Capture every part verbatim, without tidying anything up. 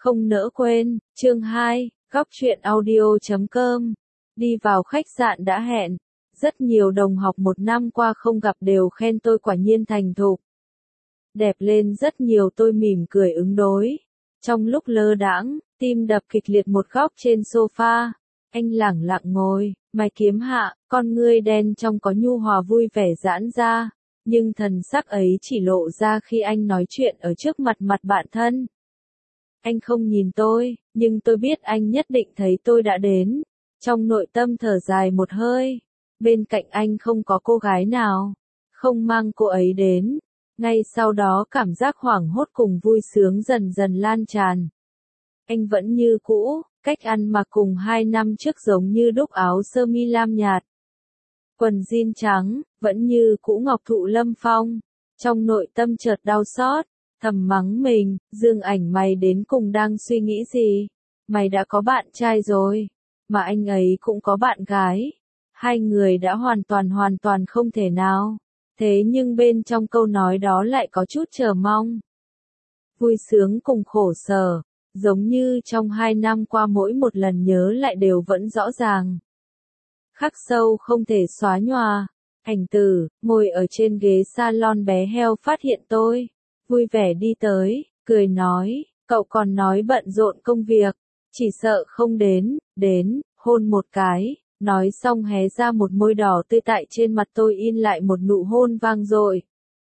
Không nỡ quên, chương hai, góc truyện audio chấm com. Đi vào khách sạn đã hẹn, rất nhiều đồng học một năm qua không gặp đều khen tôi quả nhiên thành thục. Đẹp lên rất nhiều, tôi mỉm cười ứng đối. Trong lúc lơ đãng, tim đập kịch liệt một góc trên sofa, anh lẳng lặng ngồi, mày kiếm hạ, con ngươi đen trong có nhu hòa vui vẻ giãn ra, nhưng thần sắc ấy chỉ lộ ra khi anh nói chuyện ở trước mặt mặt bạn thân. Anh không nhìn tôi, nhưng tôi biết anh nhất định thấy tôi đã đến. Trong nội tâm thở dài một hơi, bên cạnh anh không có cô gái nào, không mang cô ấy đến. Ngay sau đó cảm giác hoảng hốt cùng vui sướng dần dần lan tràn. Anh vẫn như cũ, cách ăn mặc cùng hai năm trước giống như đúc, áo sơ mi lam nhạt, quần jean trắng, vẫn như cũ ngọc thụ lâm phong. Trong nội tâm chợt đau xót, thầm mắng mình, Dương Ảnh mày đến cùng đang suy nghĩ gì? Mày đã có bạn trai rồi, mà anh ấy cũng có bạn gái. Hai người đã hoàn toàn hoàn toàn không thể nào. Thế nhưng bên trong câu nói đó lại có chút chờ mong. Vui sướng cùng khổ sở, giống như trong hai năm qua mỗi một lần nhớ lại đều vẫn rõ ràng. Khắc sâu không thể xóa nhòa. Ảnh Tử, ngồi ở trên ghế salon bé heo phát hiện tôi. Vui vẻ đi tới, cười nói, cậu còn nói bận rộn công việc, chỉ sợ không đến, đến, hôn một cái. Nói xong hé ra một môi đỏ tươi, tại trên mặt tôi in lại một nụ hôn vang dội.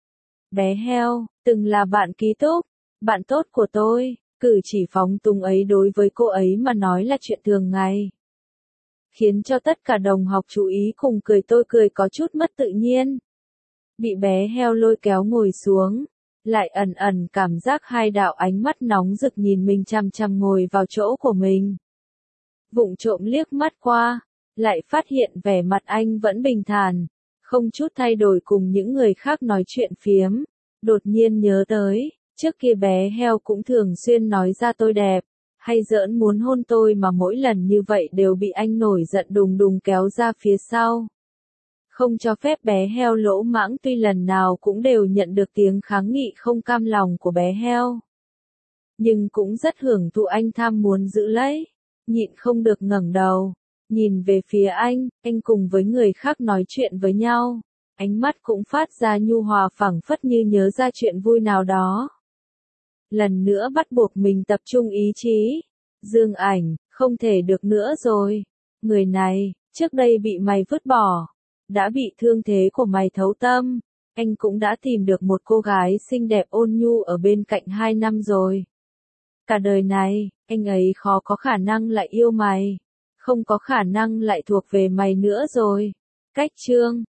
Bé heo, từng là bạn ký túc, bạn tốt của tôi, cử chỉ phóng túng ấy đối với cô ấy mà nói là chuyện thường ngày. Khiến cho tất cả đồng học chú ý cùng cười, tôi cười có chút mất tự nhiên. Bị bé heo lôi kéo ngồi xuống, lại ẩn ẩn cảm giác hai đạo ánh mắt nóng rực nhìn mình chằm chằm ngồi vào chỗ của mình. Vụng trộm liếc mắt qua, lại phát hiện vẻ mặt anh vẫn bình thản, không chút thay đổi cùng những người khác nói chuyện phiếm. Đột nhiên nhớ tới, trước kia bé heo cũng thường xuyên nói ra tôi đẹp, hay giỡn muốn hôn tôi, mà mỗi lần như vậy đều bị anh nổi giận đùng đùng kéo ra phía sau. Không cho phép bé heo lỗ mãng, tuy lần nào cũng đều nhận được tiếng kháng nghị không cam lòng của bé heo. Nhưng cũng rất hưởng thụ anh tham muốn giữ lấy, nhịn không được ngẩng đầu, nhìn về phía anh, anh cùng với người khác nói chuyện với nhau. Ánh mắt cũng phát ra nhu hòa phảng phất như nhớ ra chuyện vui nào đó. Lần nữa bắt buộc mình tập trung ý chí. Dương Ảnh, không thể được nữa rồi. Người này, trước đây bị mày vứt bỏ, đã bị thương thế của mày thấu tâm. Anh cũng đã tìm được một cô gái xinh đẹp ôn nhu ở bên cạnh hai năm rồi. Cả đời này, anh ấy khó có khả năng lại yêu mày. Không có khả năng lại thuộc về mày nữa rồi. Cách chương